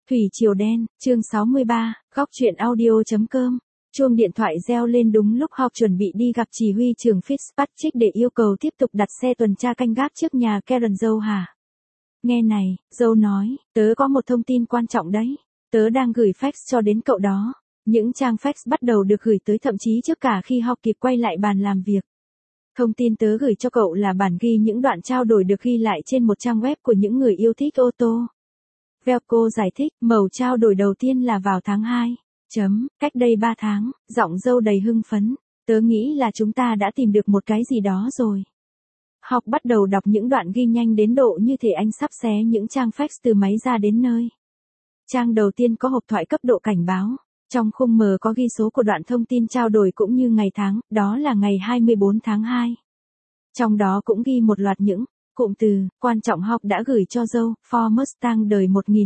Thủy Triều Đen, chương 63, góc truyện audio.com. Chuông điện thoại reo lên đúng lúc Hawk chuẩn bị đi gặp chỉ huy trưởng Fitzpatrick để yêu cầu tiếp tục đặt xe tuần tra canh gác trước nhà Karen Joe hả? Nghe này, Joe nói, tớ có một thông tin quan trọng đấy. Tớ đang gửi fax cho đến cậu đó. Những trang fax bắt đầu được gửi tới thậm chí trước cả khi Hawk kịp quay lại bàn làm việc. Thông tin tớ gửi cho cậu là bản ghi những đoạn trao đổi được ghi lại trên một trang web của những người yêu thích ô tô. Velco giải thích, mẩu trao đổi đầu tiên là vào tháng 2. Cách đây 3 tháng, giọng Joe đầy hưng phấn. Tớ nghĩ là chúng ta đã tìm được một cái gì đó rồi. Hawk bắt đầu đọc những đoạn ghi nhanh đến độ như thể anh sắp xé những trang fax từ máy ra đến nơi. Trang đầu tiên có hộp thoại cấp độ cảnh báo. Trong khung mờ có ghi số của đoạn thông tin trao đổi cũng như ngày tháng, đó là ngày 24 tháng 2. Trong đó cũng ghi một loạt những cụm từ quan trọng Hawk đã gửi cho Joe, Ford Mustang đời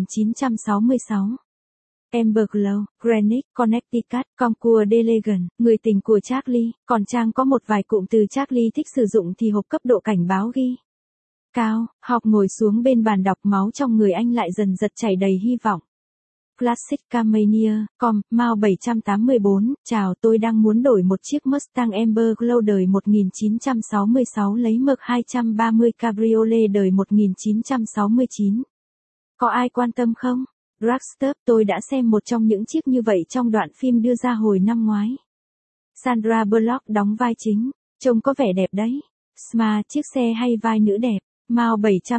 1966. Amber Glow, Greenwich, Connecticut, Concours d'Elegance, người tình của Charlie, còn Trang có một vài cụm từ Charlie thích sử dụng thì hộp cấp độ cảnh báo ghi. Cao, Hawk ngồi xuống bên bàn đọc, máu trong người anh lại dần dật chảy đầy hy vọng. Classic Camania, Mao 784, chào, tôi đang muốn đổi một chiếc Mustang Amber Glow đời 1966 lấy Merc 230 Cabriolet đời 1969. Có ai quan tâm không? Dragster, tôi đã xem một trong những chiếc như vậy trong đoạn phim đưa ra hồi năm ngoái. Sandra Bullock đóng vai chính, trông có vẻ đẹp đấy. Smart, chiếc xe hay vai nữ đẹp. Mao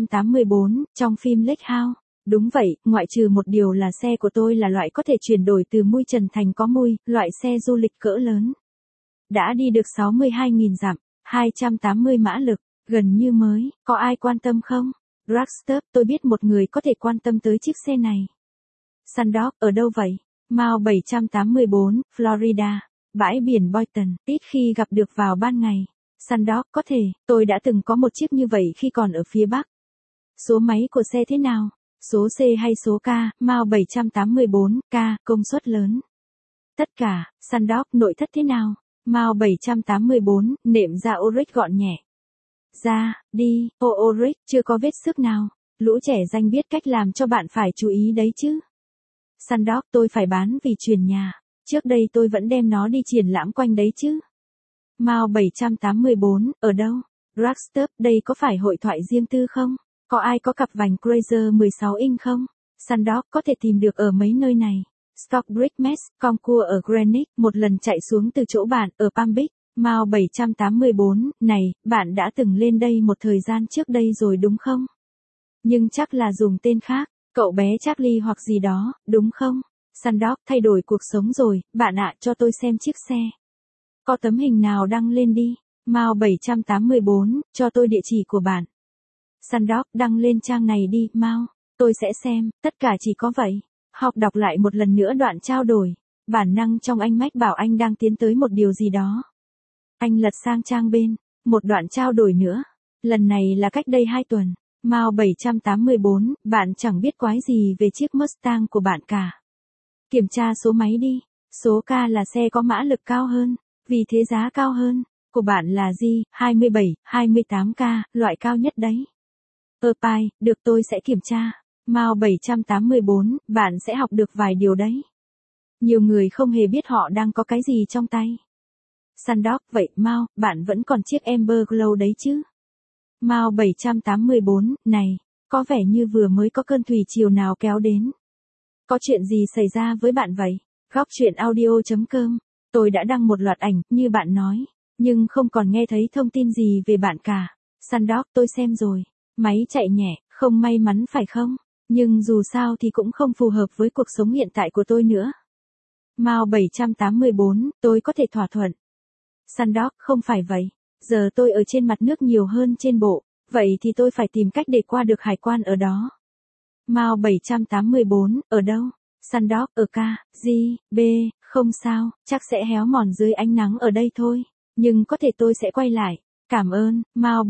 784, trong phim Lake House. Đúng vậy, ngoại trừ một điều là xe của tôi là loại có thể chuyển đổi từ mui trần thành có mui, loại xe du lịch cỡ lớn. Đã đi được 62.000 dặm, 280 mã lực, gần như mới, có ai quan tâm không? Dragster, tôi biết một người có thể quan tâm tới chiếc xe này. Sandok, ở đâu vậy? Mao 784, Florida, bãi biển Boynton, ít khi gặp được vào ban ngày. Sandok, có thể, tôi đã từng có một chiếc như vậy khi còn ở phía Bắc. Số máy của xe thế nào? Số C hay số K? Mao 784, K, công suất lớn. Tất cả. Sandok, nội thất thế nào? Mao 784, nệm da Oric gọn nhẹ. Da, đi, Oric, chưa có vết xước nào. Lũ trẻ danh biết cách làm cho bạn phải chú ý đấy chứ. Sandok, tôi phải bán vì chuyển nhà. Trước đây tôi vẫn đem nó đi triển lãm quanh đấy chứ. Mao 784, ở đâu? Dragster, đây có phải hội thoại riêng tư không? Có ai có cặp vành Cruiser 16 inch không? Sandok, có thể tìm được ở mấy nơi này. Stockbridge Mess, Concours ở Greenwich, một lần chạy xuống từ chỗ bạn ở Palm Beach. Mao 784, này, bạn đã từng lên đây một thời gian trước đây rồi đúng không? Nhưng chắc là dùng tên khác, cậu bé Charlie hoặc gì đó, đúng không? Sandok, thay đổi cuộc sống rồi, bạn ạ, cho tôi xem chiếc xe. Có tấm hình nào đăng lên đi? Mao 784, cho tôi địa chỉ của bạn. Sandok, đăng lên trang này đi, Mao. Tôi sẽ xem, tất cả chỉ có vậy. Hawk đọc lại một lần nữa đoạn trao đổi. Bản năng trong anh mách bảo anh đang tiến tới một điều gì đó. Anh lật sang trang bên, một đoạn trao đổi nữa. Lần này là cách đây 2 tuần. Mao 784, bạn chẳng biết quái gì về chiếc Mustang của bạn cả. Kiểm tra số máy đi. Số K là xe có mã lực cao hơn, vì thế giá cao hơn. Của bạn là gì? 27, 28K, loại cao nhất đấy. Pai, được, tôi sẽ kiểm tra. Mao 784, bạn sẽ học được vài điều đấy. Nhiều người không hề biết họ đang có cái gì trong tay. Sandok, vậy Mao, bạn vẫn còn chiếc Amber Glow đấy chứ? Mao 784, này, có vẻ như vừa mới có cơn thủy triều nào kéo đến. Có chuyện gì xảy ra với bạn vậy? Góc truyện audio.com. Tôi đã đăng một loạt ảnh, như bạn nói, nhưng không còn nghe thấy thông tin gì về bạn cả. Sandok, tôi xem rồi. Máy chạy nhẹ, không may mắn phải không? Nhưng dù sao thì cũng không phù hợp với cuộc sống hiện tại của tôi nữa. Mao 784, tôi có thể thỏa thuận. Sandok, không phải vậy. Giờ tôi ở trên mặt nước nhiều hơn trên bộ, vậy thì tôi phải tìm cách để qua được hải quan ở đó. Mao 784, ở đâu? Sandok, ở K, G, B, không sao, chắc sẽ héo mòn dưới ánh nắng ở đây thôi. Nhưng có thể tôi sẽ quay lại. Cảm ơn, Mao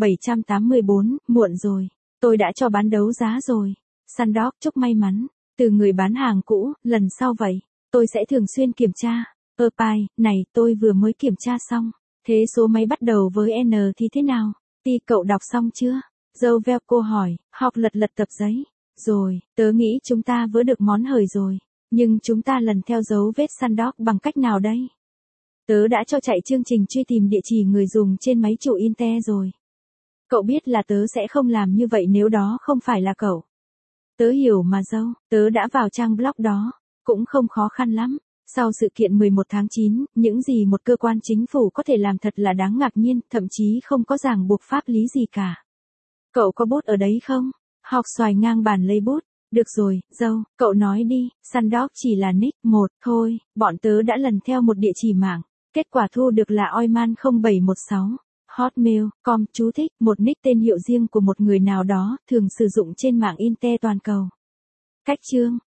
784, muộn rồi. Tôi đã cho bán đấu giá rồi. Sandok, chúc may mắn. Từ người bán hàng cũ, lần sau vậy. Tôi sẽ thường xuyên kiểm tra. Pai, này, tôi vừa mới kiểm tra xong. Thế số máy bắt đầu với N thì thế nào? Cậu đọc xong chưa? Joe Velco hỏi, Hawk lật tập giấy. Rồi, tớ nghĩ chúng ta vỡ được món hời rồi. Nhưng chúng ta lần theo dấu vết Sandog bằng cách nào đây? Tớ đã cho chạy chương trình truy tìm địa chỉ người dùng trên máy chủ Intel rồi. Cậu biết là tớ sẽ không làm như vậy nếu đó không phải là cậu. Tớ hiểu mà dâu, tớ đã vào trang blog đó, cũng không khó khăn lắm. Sau sự kiện 11 tháng 9, những gì một cơ quan chính phủ có thể làm thật là đáng ngạc nhiên, thậm chí không có ràng buộc pháp lý gì cả. Cậu có bút ở đấy không? Học xoài ngang bàn lấy bút. Được rồi, dâu, cậu nói đi, Sandog chỉ là nick một thôi, bọn tớ đã lần theo một địa chỉ mạng. Kết quả thu được là oiman0716. Hotmail.com chú thích, một nick tên hiệu riêng của một người nào đó, thường sử dụng trên mạng Intel toàn cầu. Cách chương